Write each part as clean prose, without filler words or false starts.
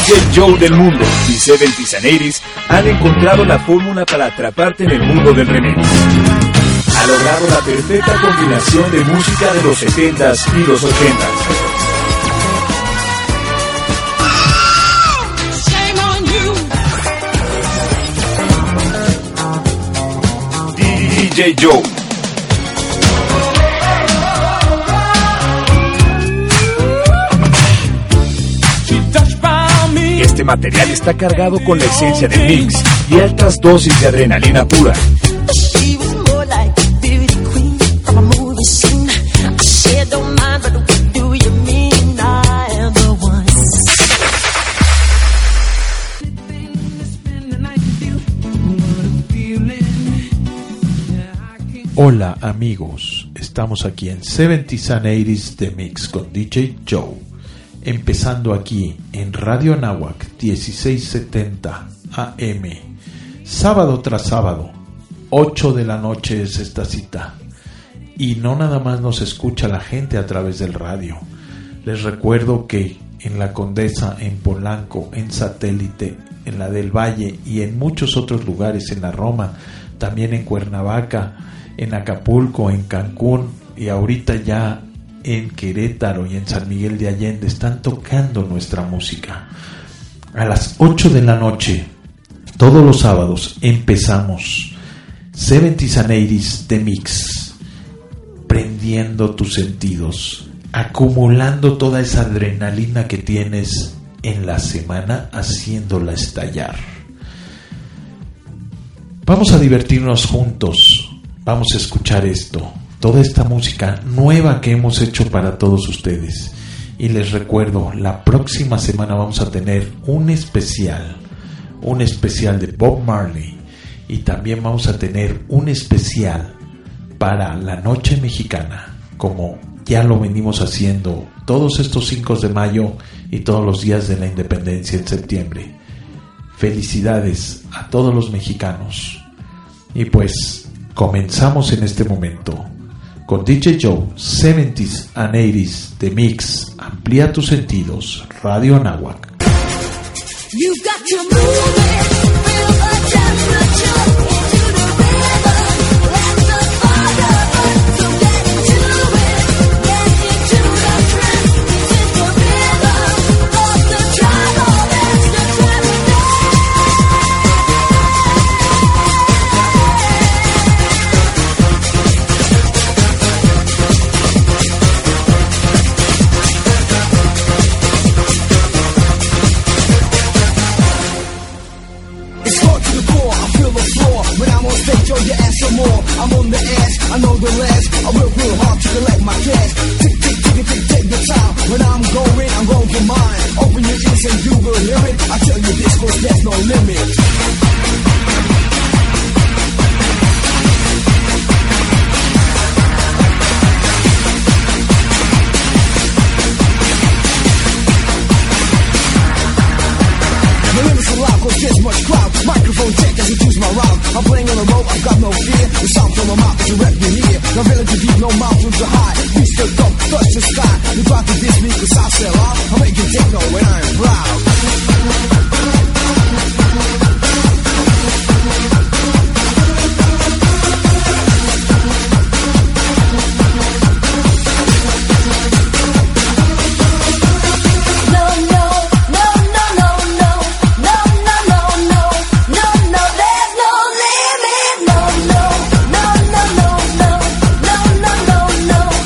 DJ Joe del mundo y 70s and 80s han encontrado la fórmula para atraparte en el mundo del remix. Ha logrado la perfecta combinación de música de los 70s y los 80s. DJ Joe. Este material está cargado con la esencia del mix y altas dosis de adrenalina pura. Hola amigos, estamos aquí en 70s and 80s The Mix con DJ Joe, empezando aquí en Radio Anáhuac 1670 AM, sábado tras sábado, 8 de la noche es esta cita, y no nada más nos escucha la gente a través del radio. Les recuerdo que en La Condesa, en Polanco, en Satélite, en la del Valle y en muchos otros lugares, en la Roma, también en Cuernavaca, en Acapulco, en Cancún y ahorita ya en Querétaro y en San Miguel de Allende están tocando nuestra música. A las 8 de la noche, todos los sábados, empezamos 70s and 80s The Mix, prendiendo tus sentidos, acumulando toda esa adrenalina que tienes en la semana, haciéndola estallar. Vamos a divertirnos juntos. Vamos a escuchar esto, toda esta música nueva que hemos hecho para todos ustedes. Y les recuerdo, la próxima semana vamos a tener un especial de Bob Marley. Y también vamos a tener un especial para la Noche Mexicana, como ya lo venimos haciendo todos estos 5 de mayo y todos los días de la independencia en septiembre. Felicidades a todos los mexicanos. Y pues comenzamos en este momento con DJ Joe, 70s and 80s The Mix. Amplía tus sentidos, Radio Anáhuac. You got to move it, feel the temperature into the rhythm. Let the fire burn, so get into it, get into the trance. This is the rhythm of the tribal, that's the tribal dance. Show your ass some more. I'm on the ass, I know the last. I work real hard to collect my cash. Tick, tick, tick, tick, take your time. When I'm going for mine. Open your ears and you will hear it. I tell you this, cause there's no limit. There's much crowd, microphone check as you choose my route. I'm playing on the road, I've got no fear. The sound from my mouth is a rep you hear. No village too deep, no mountain too high. Reach the top, touch the sky. You try to diss me cause I sell out. I'm making techno when I am proud. No.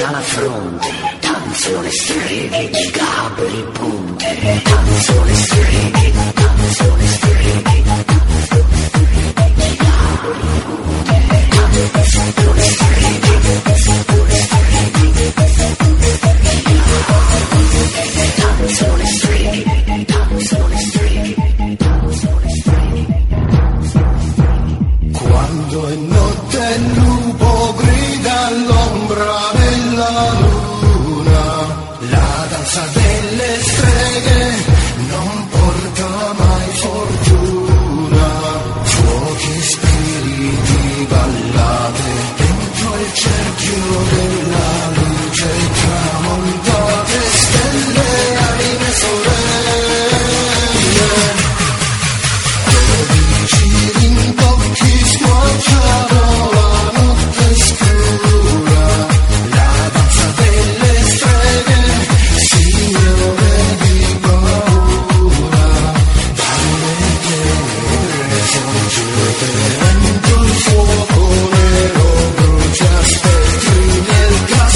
tutta la fronte, danzano le streghe, gabri i punti, danzano le streghe, danzano le streghe, danzano le streghe, gabri i punti, danzano le streghe, danzano le streghe, danzano le streghe, danzano le streghe, danzano le streghe. Quando è notte il lupo grida all'ombra della luna, la danza delle streghe non porta mai fortuna. Fuochi, spiriti, ballate dentro il cerchio della luce, tramontate, stelle, anime, sorelle. 12 rintocchi squarciano la notte scura, la danza delle streghe, signore di paura, dalle tenebre sorgete, dentro il fuoco nero brucia spettri nel gas.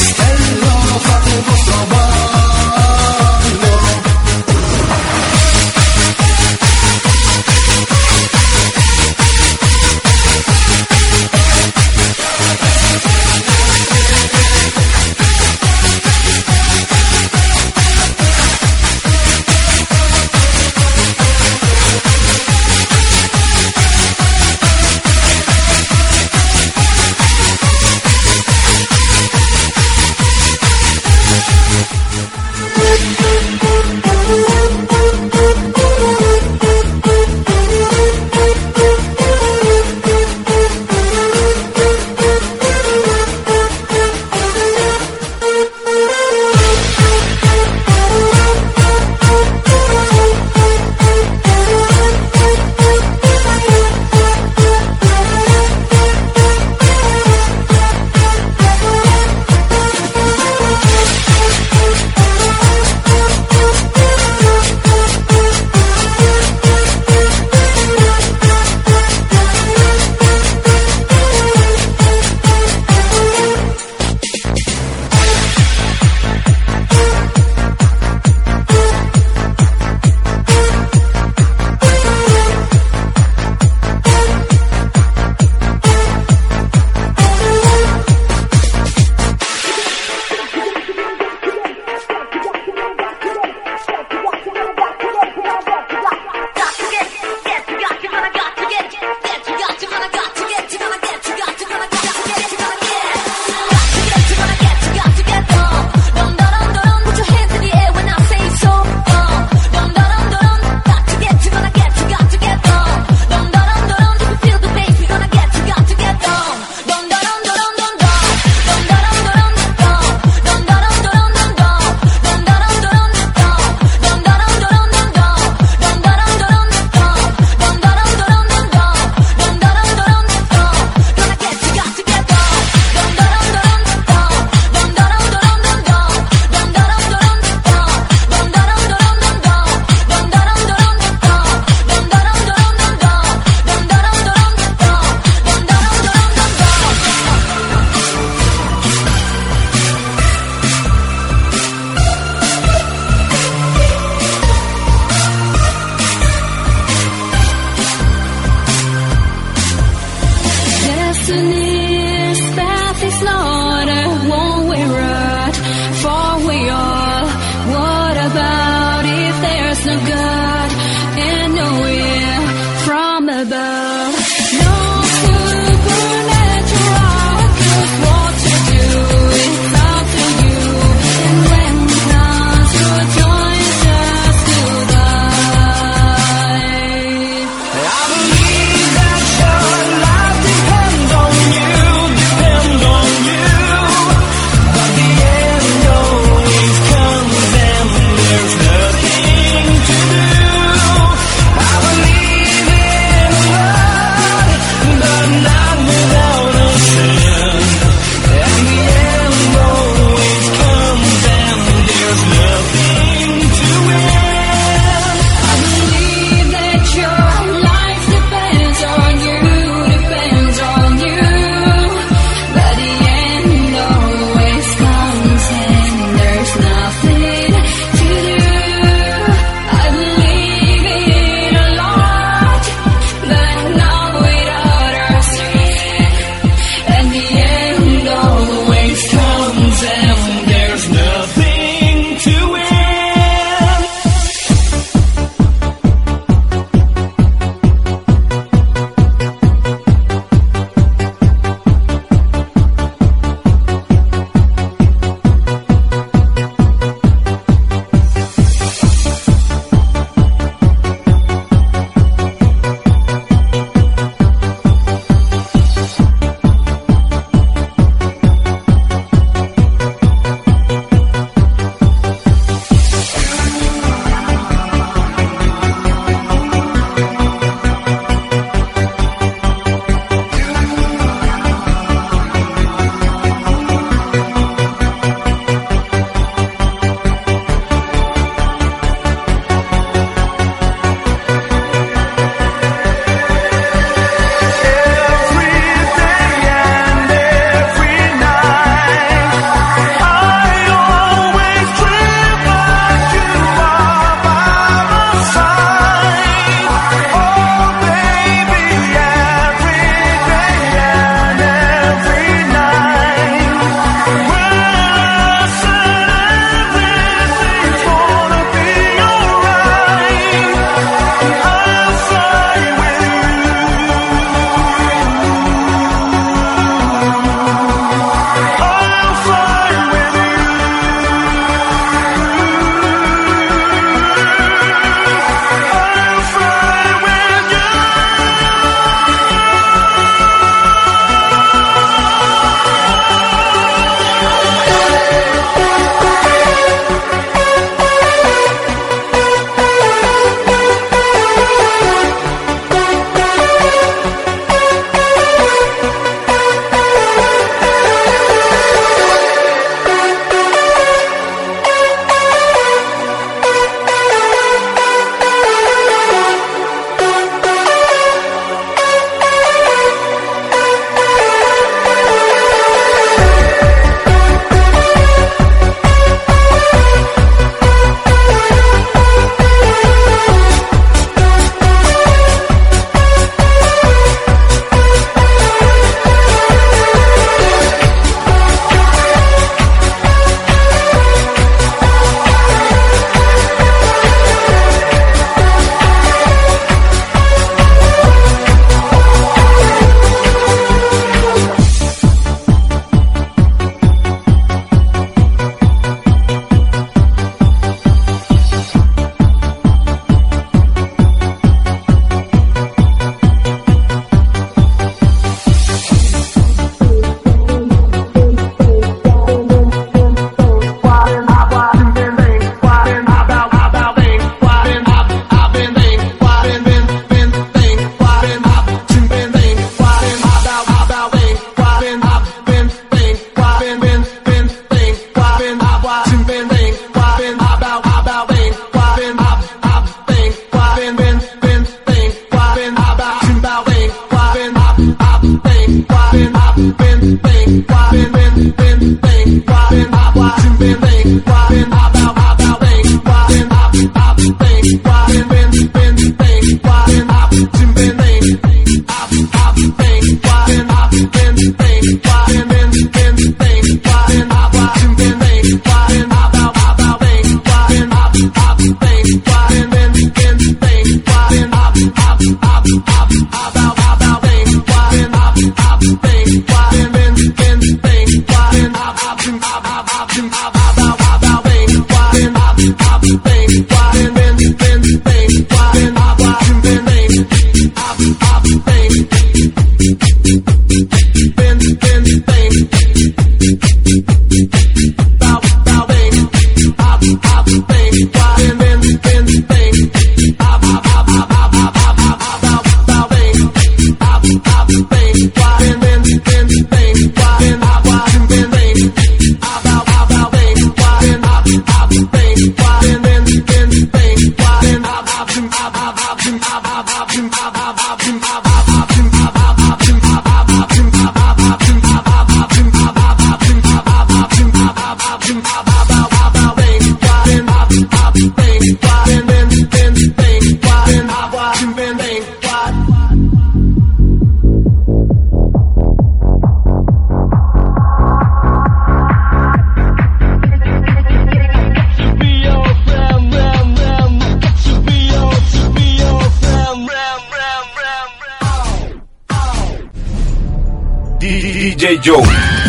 DJ Joe.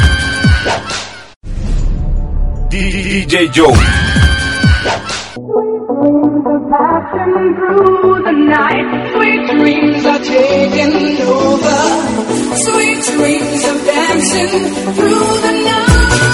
DJ Joe. Passing through the night, sweet dreams are taking over. Sweet dreams of dancing through the night.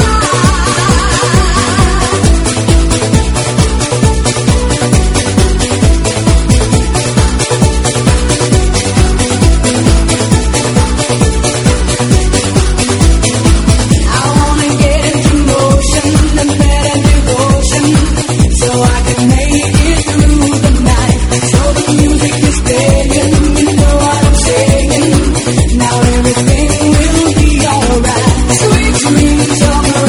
I wanna get into motion and better devotion, so I can make it through the night. So the music is playing, you know what I'm saying. Now everything will be alright. Sweet dreams of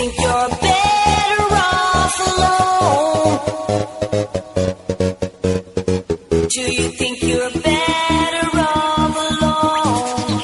think you're better off alone? Do you think you're better off alone?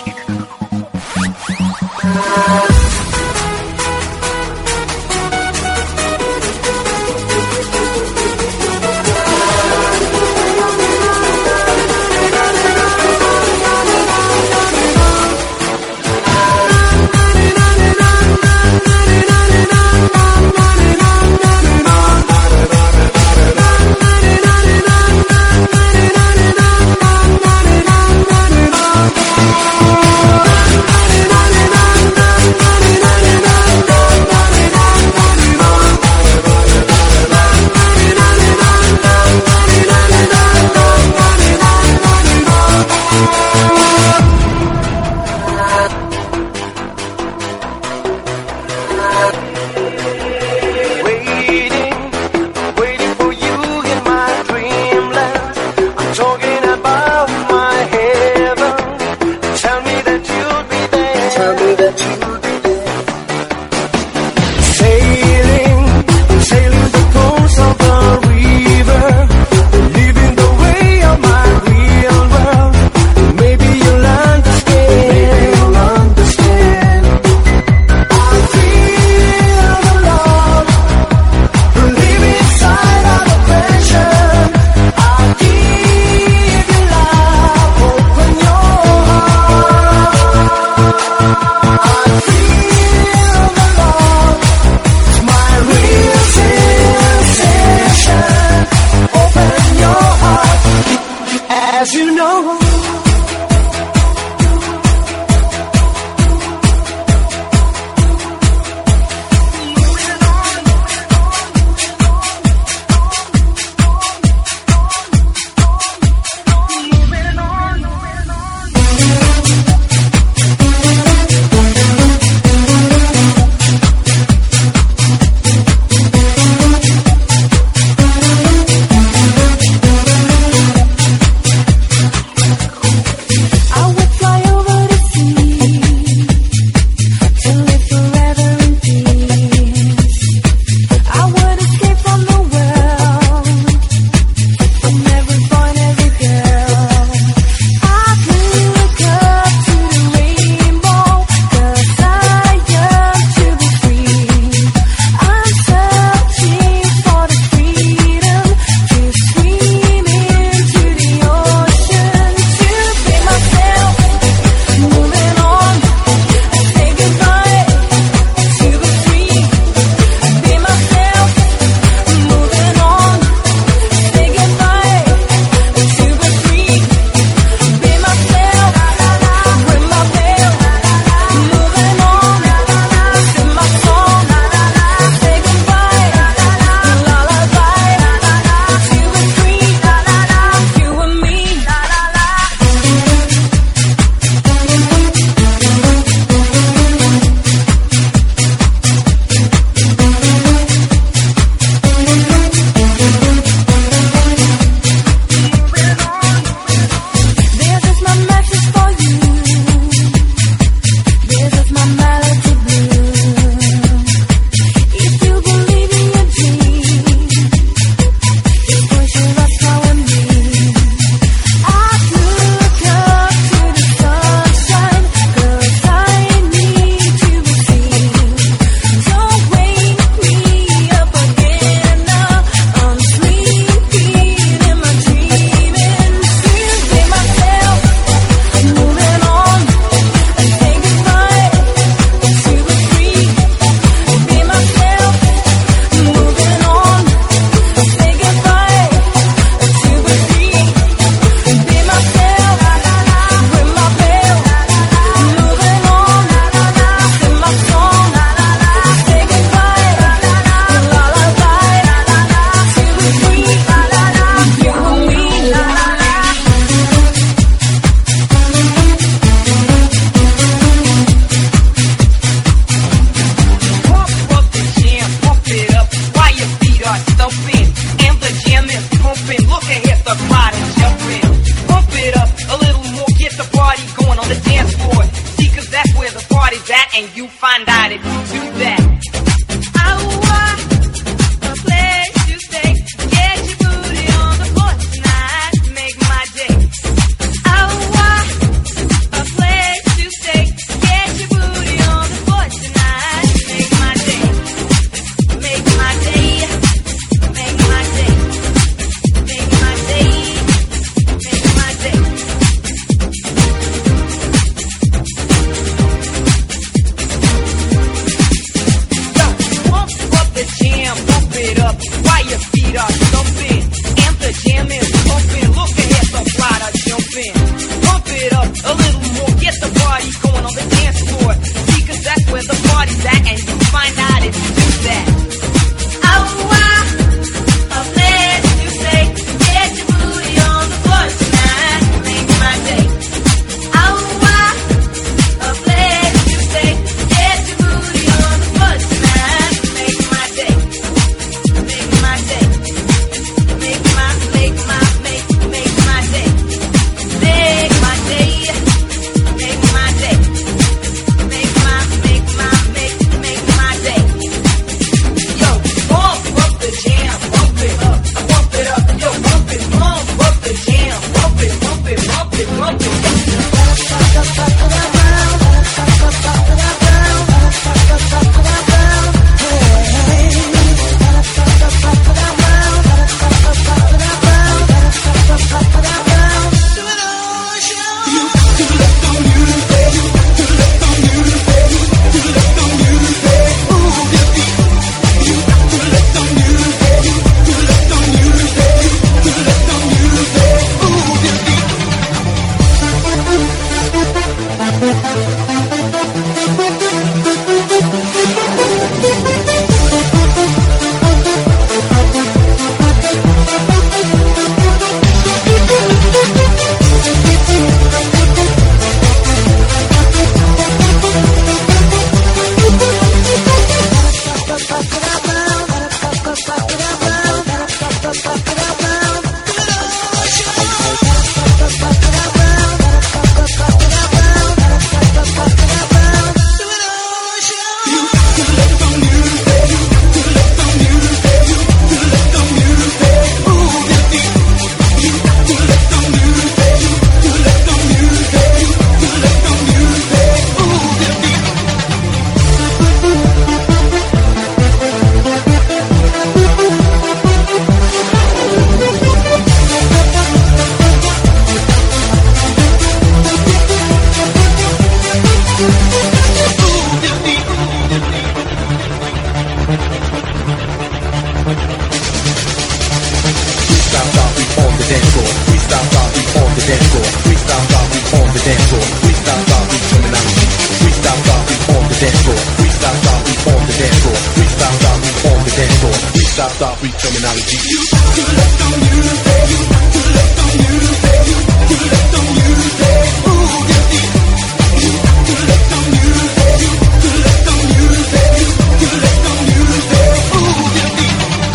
dance floor. Freestyle style beat terminology. Freestyle style beat on the dance floor. Freestyle style beat on the dance floor. Freestyle style beat on the dance floor. Freestyle style beat terminology. You got to let them use it. You got to let them use it. You got to let them use it. Move your feet. You got to let them use it. You got to let them use it. You got to let them use it. Move your feet.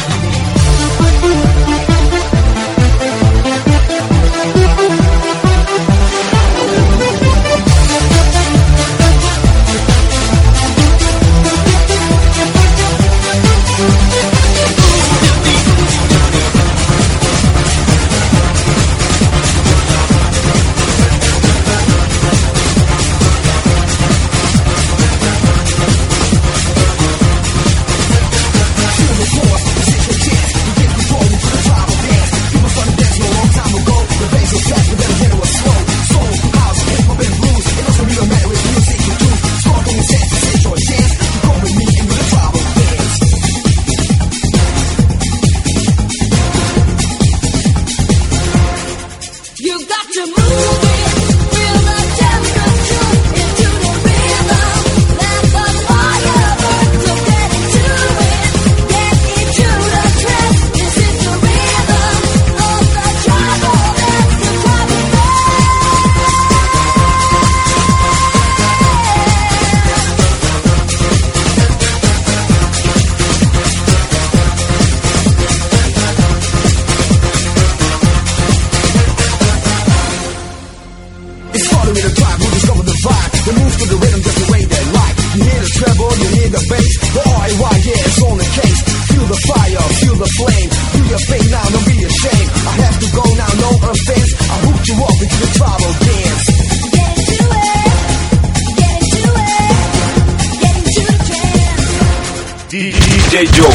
DJ Joe.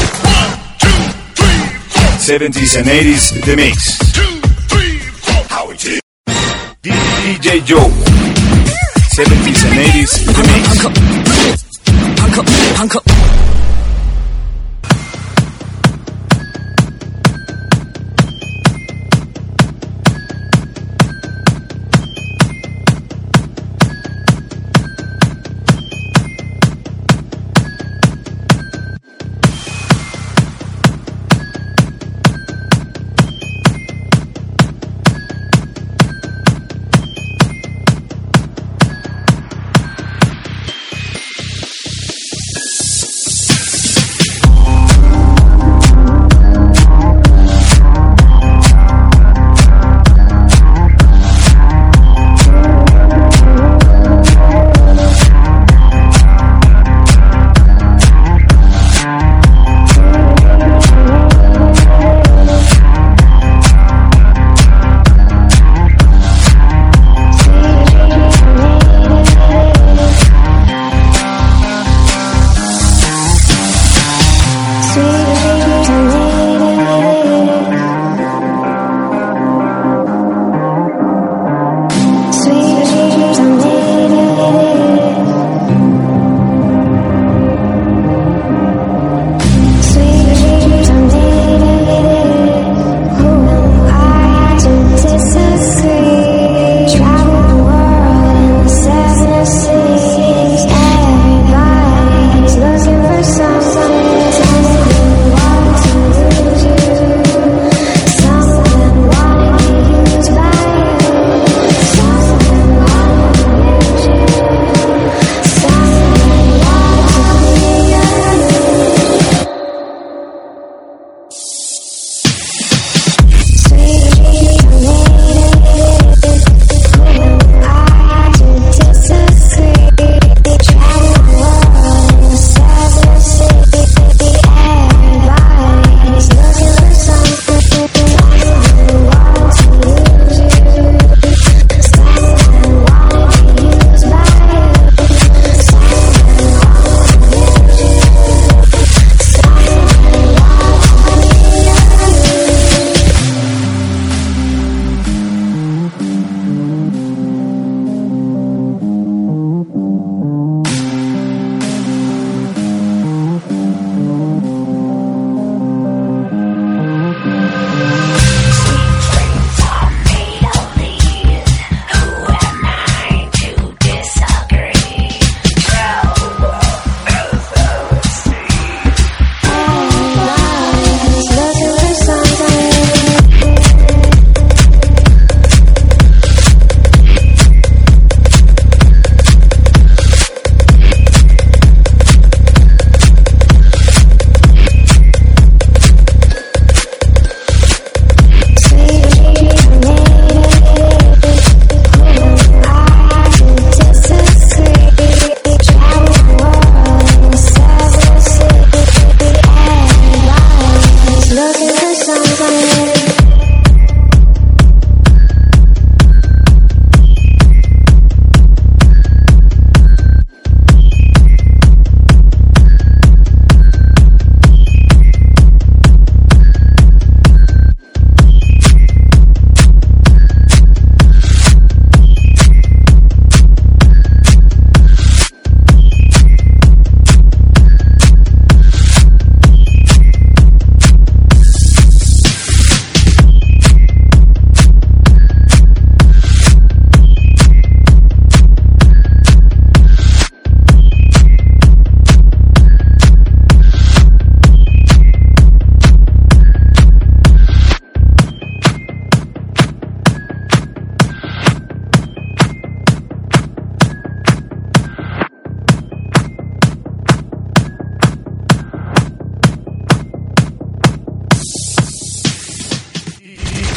70s and 80s The Mix. DJ Joe. 70s and 80s The Mix.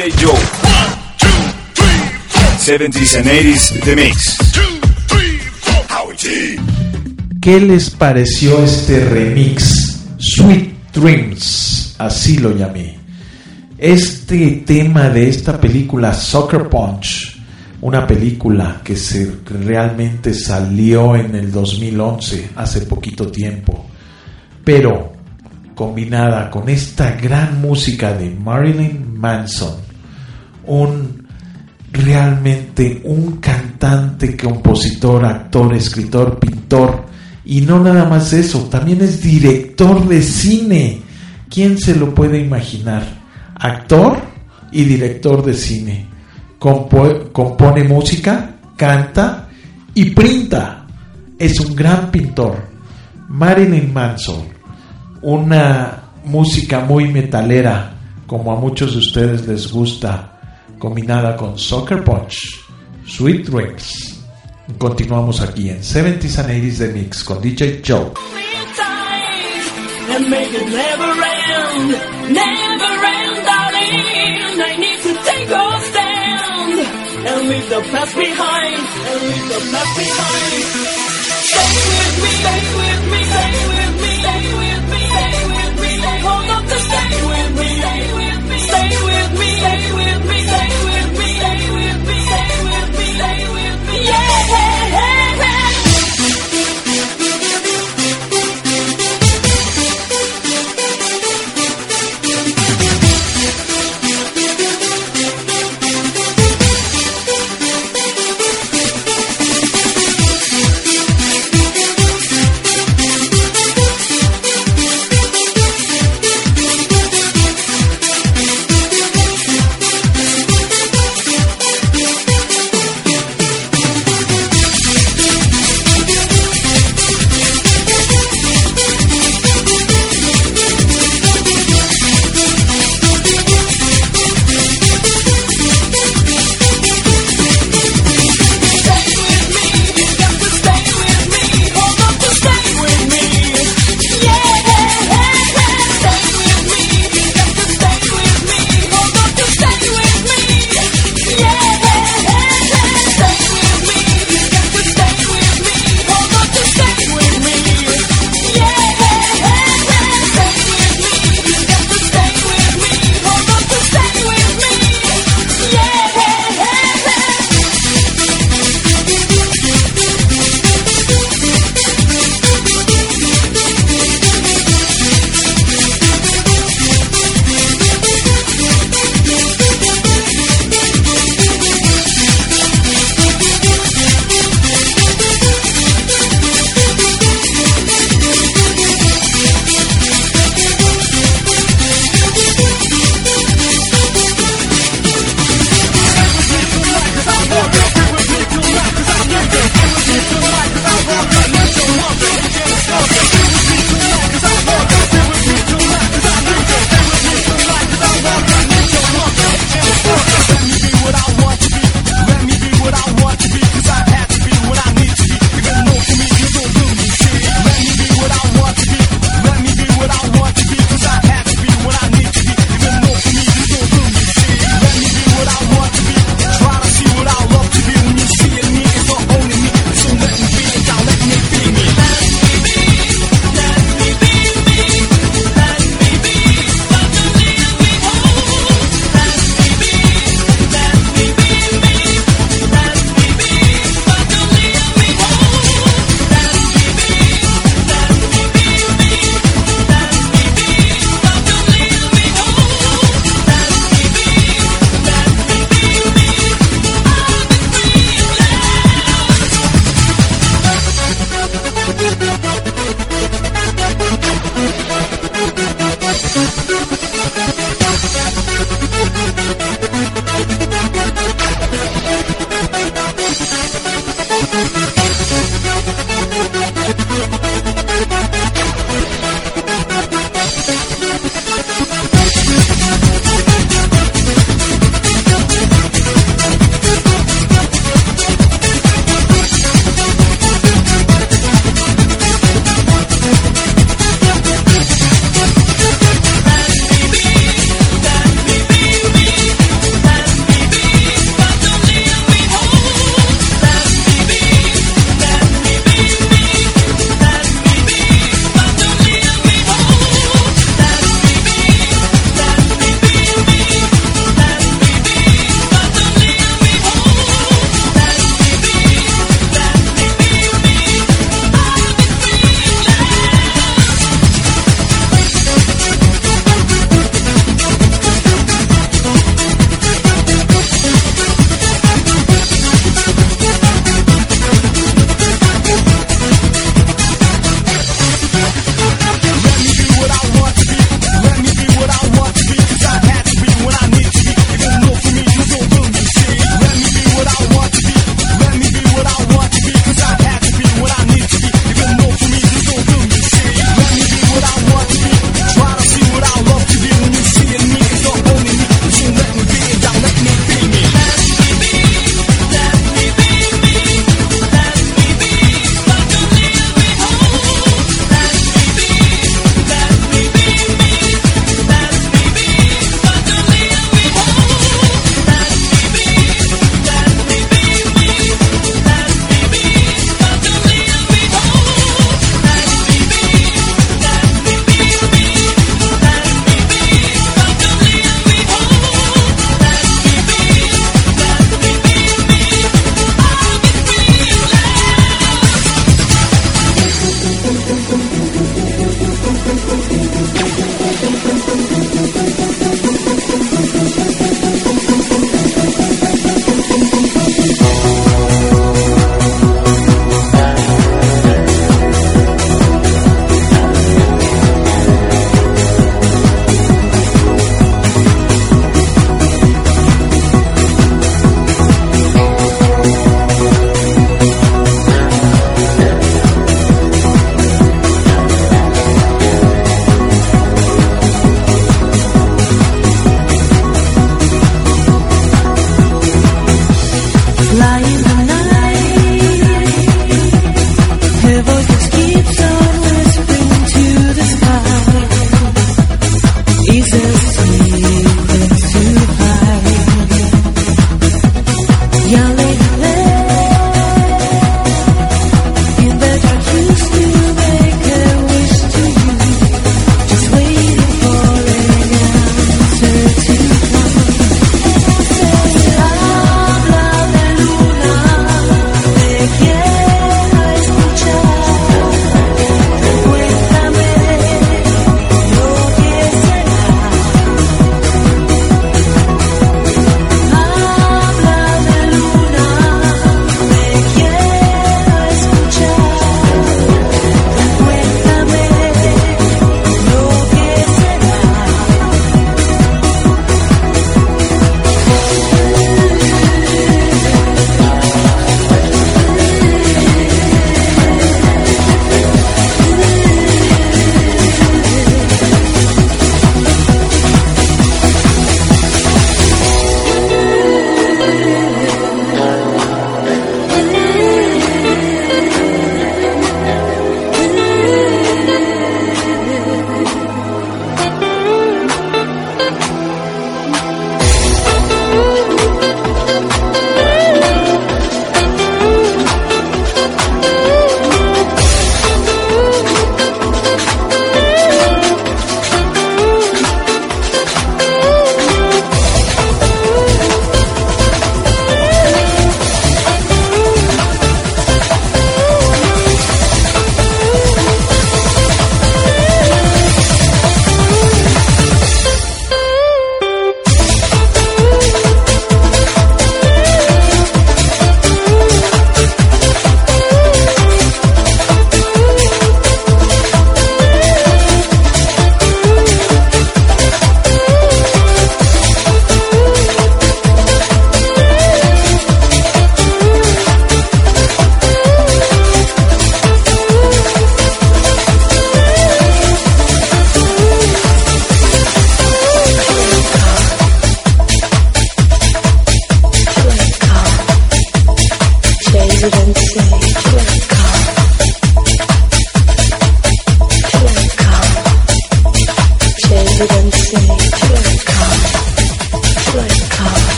DJ Joe. 70s and 80s The Mix. ¿Qué les pareció este remix? Sweet Dreams, así lo llamé. Este tema de esta película Sucker Punch, una película que realmente salió en el 2011, hace poquito tiempo, pero combinada con esta gran música de Marilyn Manson, realmente un cantante, compositor, actor, escritor, pintor, y no nada más eso, también es director de cine. ¿Quién se lo puede imaginar? Actor y director de cine. Compone música, canta y printa. Es un gran pintor. Marilyn Manson, una música muy metalera, como a muchos de ustedes les gusta, combinada con Sucker Punch, Sweet Dreams. Continuamos aquí en 70s and 80s The Mix con DJ Joe. And make it never end, darling. I need to take a stand and leave the past behind, Stay with me, stay with me, stay with me, stay with me, stay with me. Hold on to stay with me, stay with me, stay with me, stay with me, stay with me, stay with me, stay with me, stay with me. Yeah.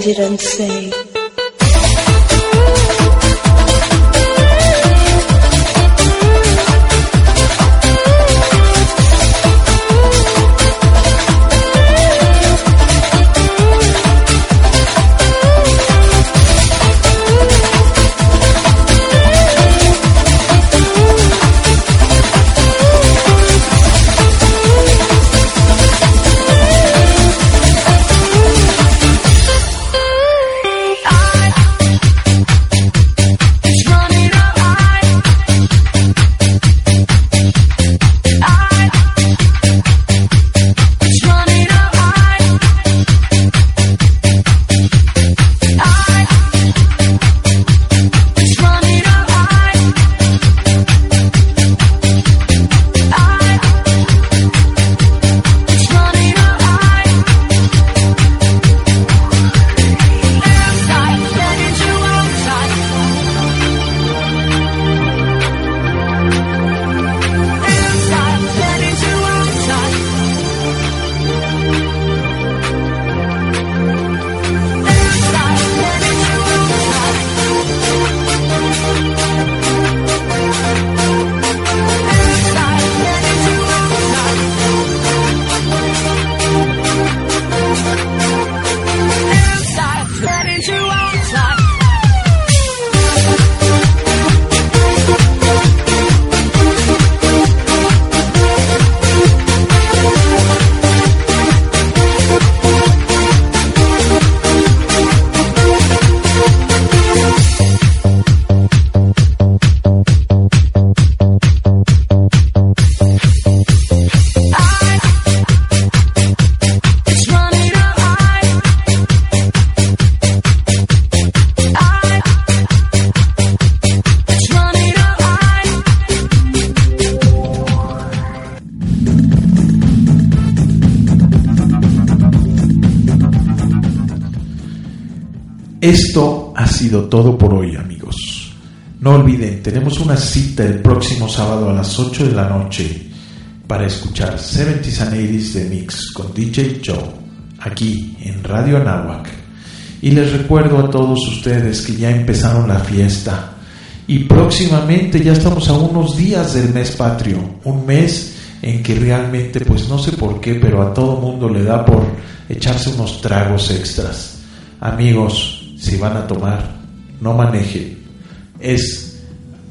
didn't say. Esto ha sido todo por hoy, amigos. No olviden, tenemos una cita el próximo sábado a las 8 de la noche para escuchar 70s and 80s de Mix con DJ Joe, aquí en Radio Anáhuac. Y les recuerdo a todos ustedes que ya empezaron la fiesta y próximamente ya estamos a unos días del mes patrio, un mes en que realmente, pues no sé por qué, pero a todo mundo le da por echarse unos tragos extras. Amigos, si van a tomar, no manejen. Es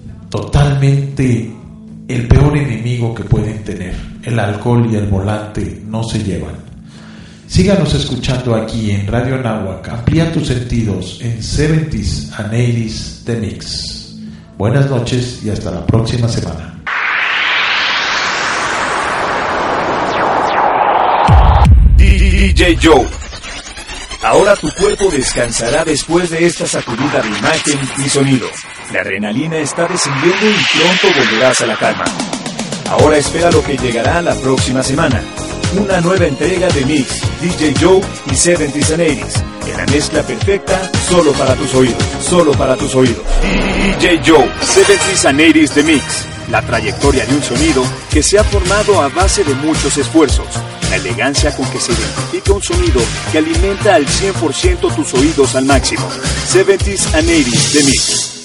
totalmente el peor enemigo que pueden tener. El alcohol y el volante no se llevan. Síganos escuchando aquí en Radio Anáhuac. Amplía tus sentidos en 70s and 80s The Mix. Buenas noches y hasta la próxima semana. DJ Joe. Ahora tu cuerpo descansará después de esta sacudida de imagen y sonido. La adrenalina está descendiendo y pronto volverás a la calma. Ahora espera lo que llegará la próxima semana. Una nueva entrega de Mix, DJ Joe y 70s and 80s. En la mezcla perfecta, solo para tus oídos. Solo para tus oídos. DJ Joe, 70s and 80s de Mix. La trayectoria de un sonido que se ha formado a base de muchos esfuerzos. La elegancia con que se identifica un sonido que alimenta al 100% tus oídos al máximo. 70s and 80s de Mix.